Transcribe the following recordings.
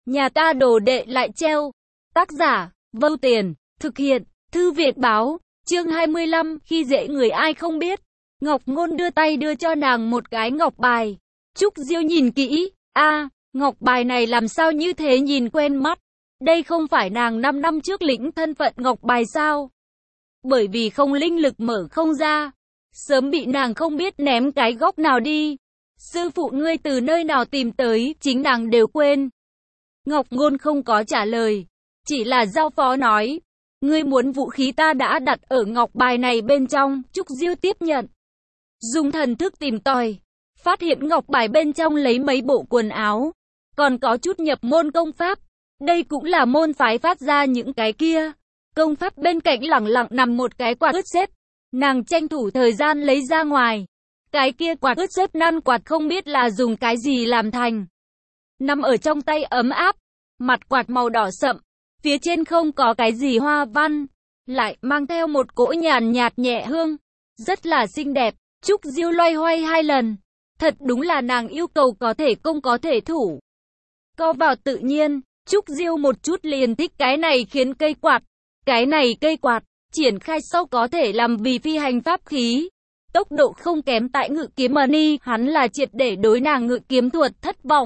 Nhà ta đồ đệ lại treo. Tác giả, Vâu Tiền, thực hiện, Thư viện báo, chương 25, khi dễ người ai không biết. Ngọc Ngôn đưa tay đưa cho nàng một cái ngọc bài. Trúc Diêu nhìn kỹ, ngọc bài này làm sao như thế nhìn quen mắt. Đây không phải nàng 5 năm trước lĩnh thân phận ngọc bài sao? Bởi vì không linh lực mở không ra, sớm bị nàng không biết ném cái góc nào đi. Sư phụ ngươi từ nơi nào tìm tới, chính nàng đều quên. Ngọc Ngôn không có trả lời, chỉ là giao phó nói, ngươi muốn vũ khí ta đã đặt ở ngọc bài này bên trong. Trúc Diêu tiếp nhận, dùng thần thức tìm tòi, phát hiện ngọc bài bên trong lấy mấy bộ quần áo, còn có chút nhập môn công pháp. Đây cũng là môn phái phát ra những cái kia. Công pháp bên cạnh lẳng lặng nằm một cái quạt ướt sét. Nàng tranh thủ thời gian lấy ra ngoài. Cái kia quạt ướt sét năn quạt không biết là dùng cái gì làm thành. Nằm ở trong tay ấm áp. Mặt quạt màu đỏ sậm. Phía trên không có cái gì hoa văn. Lại mang theo một cỗ nhàn nhạt nhẹ hương. Rất là xinh đẹp. Trúc Diêu loay hoay 2 lần. Thật đúng là nàng yêu cầu có thể công có thể thủ. Co vào tự nhiên. Trúc Diêu một chút liền thích cái này khiến cây quạt. Cái này cây quạt, triển khai sau có thể làm vì phi hành pháp khí. Tốc độ không kém tại ngự kiếm mani, hắn là triệt để đối nàng ngự kiếm thuật thất vọng.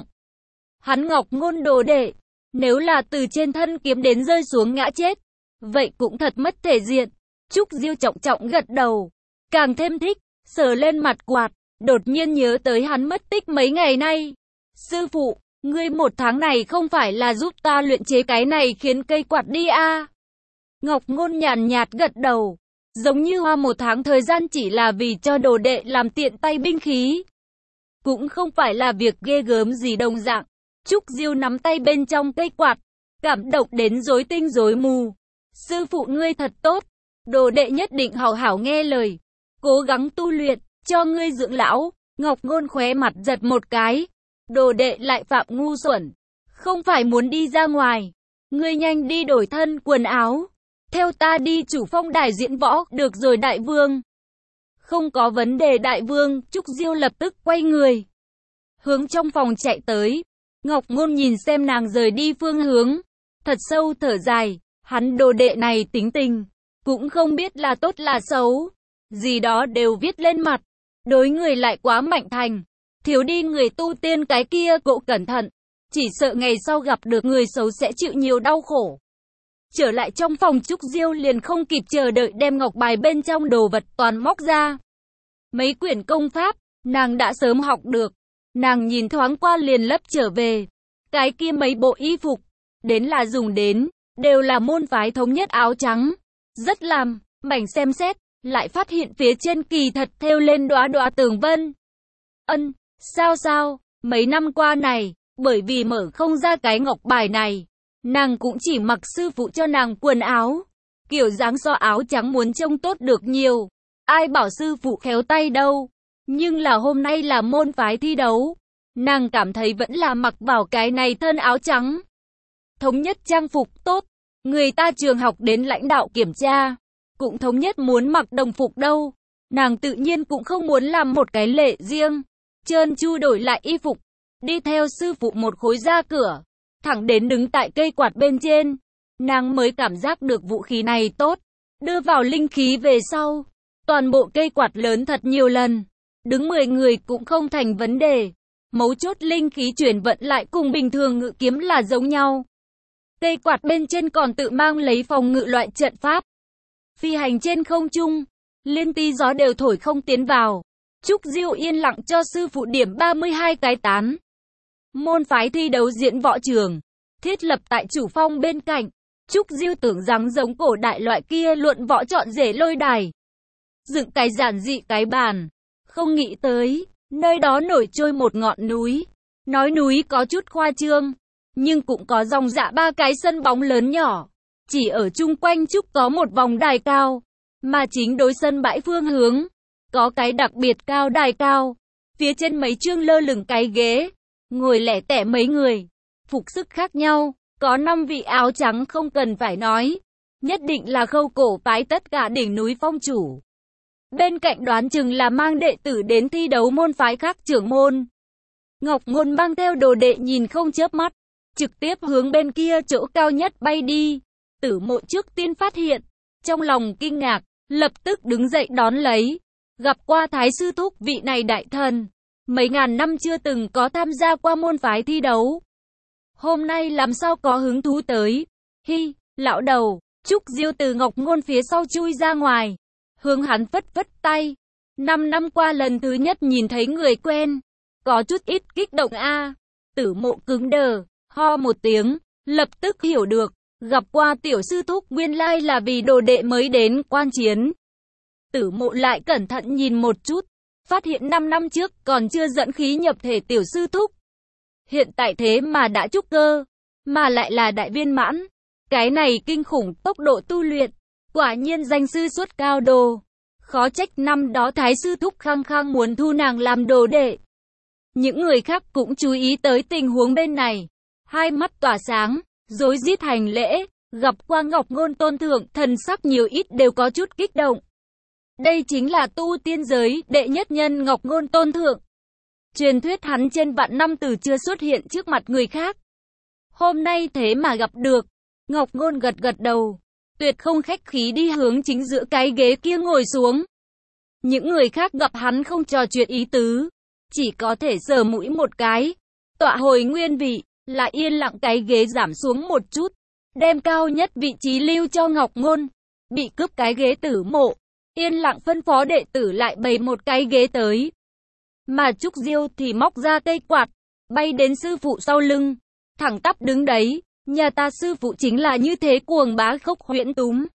Hắn Ngọc Ngôn đồ đệ, nếu là từ trên thân kiếm đến rơi xuống ngã chết, vậy cũng thật mất thể diện. Trúc Diêu trọng trọng gật đầu, càng thêm thích, sờ lên mặt quạt, đột nhiên nhớ tới hắn mất tích mấy ngày nay. Sư phụ, ngươi 1 tháng này không phải là giúp ta luyện chế cái này khiến cây quạt đi à? Ngọc Ngôn nhàn nhạt gật đầu, giống như hoa 1 tháng thời gian chỉ là vì cho đồ đệ làm tiện tay binh khí. Cũng không phải là việc ghê gớm gì đồng dạng. Trúc Diêu nắm tay bên trong cây quạt, cảm động đến rối tinh rối mù. Sư phụ ngươi thật tốt, đồ đệ nhất định hảo hảo nghe lời, cố gắng tu luyện, cho ngươi dưỡng lão. Ngọc Ngôn khóe mặt giật một cái, đồ đệ lại phạm ngu xuẩn, không phải muốn đi ra ngoài, ngươi nhanh đi đổi thân quần áo. Theo ta đi chủ phong đài diễn võ, được rồi đại vương. Không có vấn đề đại vương. Trúc Diêu lập tức quay người, hướng trong phòng chạy tới. Ngọc Ngôn nhìn xem nàng rời đi phương hướng, thật sâu thở dài, hắn đồ đệ này tính tình, cũng không biết là tốt là xấu, gì đó đều viết lên mặt, đối người lại quá mạnh thành, thiếu đi người tu tiên cái kia cậu cẩn thận, chỉ sợ ngày sau gặp được người xấu sẽ chịu nhiều đau khổ. Trở lại trong phòng, Trúc Diêu liền không kịp chờ đợi đem ngọc bài bên trong đồ vật toàn móc ra. Mấy quyển công pháp, nàng đã sớm học được. Nàng nhìn thoáng qua liền lấp trở về. Cái kia mấy bộ y phục, đến là dùng đến, đều là môn phái thống nhất áo trắng. Rất làm, mảnh xem xét, lại phát hiện phía trên kỳ thật thêu lên đóa đóa tường vân. Sao, mấy năm qua này, bởi vì mở không ra cái ngọc bài này, nàng cũng chỉ mặc sư phụ cho nàng quần áo. Kiểu dáng so áo trắng muốn trông tốt được nhiều. Ai bảo sư phụ khéo tay đâu. Nhưng là hôm nay là môn phái thi đấu. Nàng cảm thấy vẫn là mặc vào cái này thân áo trắng. Thống nhất trang phục tốt. Người ta trường học đến lãnh đạo kiểm tra, cũng thống nhất muốn mặc đồng phục đâu. Nàng tự nhiên cũng không muốn làm một cái lệ riêng. Trơn tru đổi lại y phục, đi theo sư phụ một khối ra cửa. Thẳng đến đứng tại cây quạt bên trên, nàng mới cảm giác được vũ khí này tốt. Đưa vào linh khí về sau, toàn bộ cây quạt lớn thật nhiều lần, đứng 10 người cũng không thành vấn đề. Mấu chốt linh khí chuyển vận lại cùng bình thường ngự kiếm là giống nhau. Cây quạt bên trên còn tự mang lấy phòng ngự loại trận pháp. Phi hành trên không trung, liên tí gió đều thổi không tiến vào. Trúc Diêu yên lặng cho sư phụ điểm 32 cái tán. Môn phái thi đấu diễn võ trường, thiết lập tại chủ phong bên cạnh. Trúc Diêu tưởng rằng giống cổ đại loại kia luận võ chọn rể lôi đài, dựng cái giản dị cái bàn. Không nghĩ tới, nơi đó nổi trôi một ngọn núi. Nói núi có chút khoa trương, nhưng cũng có dòng dã 3 cái sân bóng lớn nhỏ. Chỉ ở chung quanh trúc có một vòng đài cao, mà chính đối sân bãi phương hướng, có cái đặc biệt cao đài cao. Phía trên mấy chương lơ lửng cái ghế, ngồi lẻ tẻ mấy người, phục sức khác nhau, có 5 vị áo trắng không cần phải nói, nhất định là Khâu cổ phái tất cả đỉnh núi phong chủ. Bên cạnh đoán chừng là mang đệ tử đến thi đấu môn phái khác trưởng môn. Ngọc Ngôn mang theo đồ đệ nhìn không chớp mắt, trực tiếp hướng bên kia chỗ cao nhất bay đi. Tử Mộ trước tiên phát hiện, trong lòng kinh ngạc, lập tức đứng dậy đón lấy. Gặp qua Thái sư thúc, vị này đại thần, mấy ngàn năm chưa từng có tham gia qua môn phái thi đấu. Hôm nay làm sao có hứng thú tới? Hi, lão đầu. Trúc Diêu từ Ngọc Ngôn phía sau chui ra ngoài, hướng hắn phất phất tay. 5 năm qua lần thứ nhất nhìn thấy người quen, có chút ít kích động a. Tử Mộ cứng đờ, ho một tiếng, lập tức hiểu được, gặp qua tiểu sư thúc nguyên lai là vì đồ đệ mới đến quan chiến. Tử Mộ lại cẩn thận nhìn một chút, phát hiện 5 năm trước còn chưa dẫn khí nhập thể tiểu sư thúc. Hiện tại thế mà đã trúc cơ, mà lại là đại viên mãn. Cái này kinh khủng tốc độ tu luyện, quả nhiên danh sư xuất cao đồ. Khó trách năm đó Thái sư thúc khăng khăng muốn thu nàng làm đồ đệ. Những người khác cũng chú ý tới tình huống bên này, hai mắt tỏa sáng, rối rít hành lễ, gặp qua Ngọc Ngôn tôn thượng, thần sắc nhiều ít đều có chút kích động. Đây chính là tu tiên giới đệ nhất nhân Ngọc Ngôn tôn thượng. Truyền thuyết hắn trên vạn năm từ chưa xuất hiện trước mặt người khác. Hôm nay thế mà gặp được. Ngọc Ngôn gật gật đầu, tuyệt không khách khí đi hướng chính giữa cái ghế kia ngồi xuống. Những người khác gặp hắn không trò chuyện ý tứ, chỉ có thể sờ mũi một cái, tọa hồi nguyên vị, lại yên lặng cái ghế giảm xuống một chút, đem cao nhất vị trí lưu cho Ngọc Ngôn. Bị cướp cái ghế Tử Mộ, yên lặng phân phó đệ tử lại bày một cái ghế tới. Mà Trúc Diêu thì móc ra cây quạt, bay đến sư phụ sau lưng, thẳng tắp đứng đấy. Nhà ta sư phụ chính là như thế, Cuồng Bá Khốc Huyễn Túm.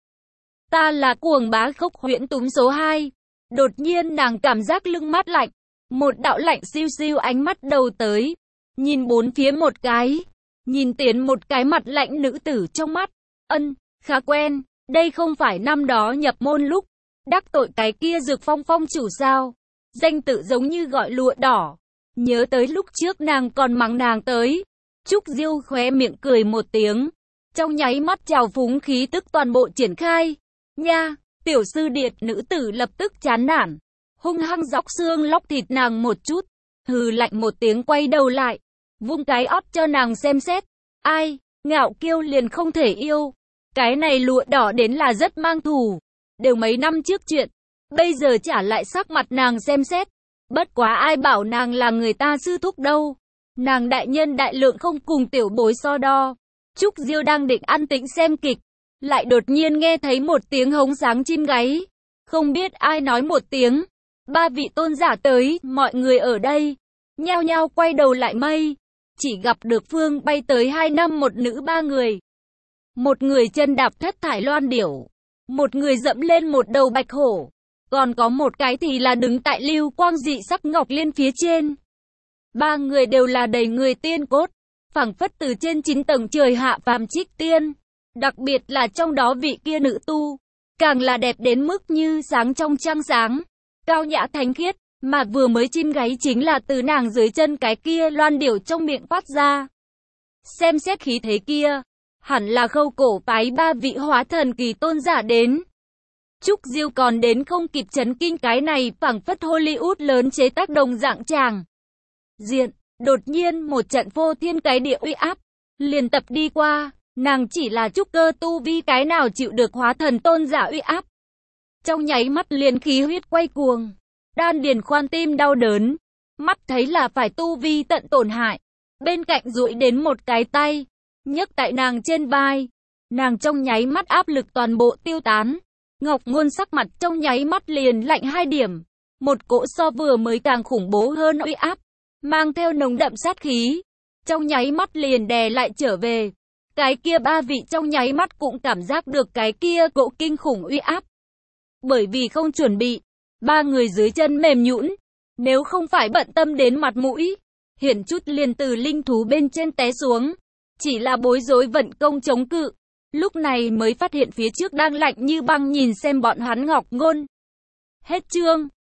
Ta là Cuồng Bá Khốc Huyễn Túm số 2. Đột nhiên nàng cảm giác lưng mát lạnh, một đạo lạnh siêu siêu ánh mắt đầu tới, nhìn bốn phía một cái, nhìn tiến một cái mặt lạnh nữ tử trong mắt. Khá quen, đây không phải năm đó nhập môn lúc đắc tội cái kia Dược Phong phong chủ sao? Danh tự giống như gọi lụa đỏ. Nhớ tới lúc trước nàng còn mắng nàng tới. Trúc Diêu khóe miệng cười một tiếng, trong nháy mắt trào phúng khí tức toàn bộ triển khai. Nha, tiểu sư điệt, nữ tử lập tức chán nản, hung hăng dóc xương lóc thịt nàng một chút, hừ lạnh một tiếng quay đầu lại, vung cái ót cho nàng xem xét. Ai, ngạo kiêu liền không thể yêu. Cái này lụa đỏ đến là rất mang thù, đều mấy năm trước chuyện, bây giờ trả lại sắc mặt nàng xem xét. Bất quá ai bảo nàng là người ta sư thúc đâu. Nàng đại nhân đại lượng không cùng tiểu bối so đo. Trúc Diêu đang định an tĩnh xem kịch, lại đột nhiên nghe thấy một tiếng hống sáng chim gáy. Không biết ai nói một tiếng, 3 vị tôn giả tới, mọi người ở đây nhao nhao quay đầu lại mây, chỉ gặp được phương bay tới 2 nam một nữ 3 người. Một người chân đạp thất thải loan điểu, một người dẫm lên một đầu bạch hổ, còn có một cái thì là đứng tại lưu quang dị sắc ngọc liên phía trên. 3 người đều là đầy người tiên cốt, phảng phất từ trên 9 tầng trời hạ phàm trích tiên. Đặc biệt là trong đó vị kia nữ tu, càng là đẹp đến mức như sáng trong trăng sáng, cao nhã thánh khiết, mà vừa mới chim gáy chính là từ nàng dưới chân cái kia loan điểu trong miệng phát ra. Xem xét khí thế kia, hẳn là Khâu Cổ phái 3 vị hóa thần kỳ tôn giả đến. Trúc Diêu còn đến không kịp chấn kinh, cái này phảng phất Hollywood lớn chế tác đồng dạng tràng diện, đột nhiên một trận vô thiên cái địa uy áp liền tập đi qua. Nàng chỉ là trúc cơ tu vi, cái nào chịu được hóa thần tôn giả uy áp. Trong nháy mắt liền khí huyết quay cuồng, đan điền khoan tim đau đớn, mắt thấy là phải tu vi tận tổn hại. Bên cạnh duỗi đến một cái tay, nhấc tại nàng trên vai, nàng trong nháy mắt áp lực toàn bộ tiêu tán. Ngọc Ngôn sắc mặt trong nháy mắt liền lạnh 2 điểm, một cỗ so vừa mới càng khủng bố hơn uy áp, mang theo nồng đậm sát khí, trong nháy mắt liền đè lại trở về. Cái kia 3 vị trong nháy mắt cũng cảm giác được cái kia cỗ kinh khủng uy áp. Bởi vì không chuẩn bị, 3 người dưới chân mềm nhũn, nếu không phải bận tâm đến mặt mũi, hiển chút liền từ linh thú bên trên té xuống, chỉ là bối rối vận công chống cự. Lúc này mới phát hiện phía trước đang lạnh như băng nhìn xem bọn hắn Ngọc Ngôn. Hết chương.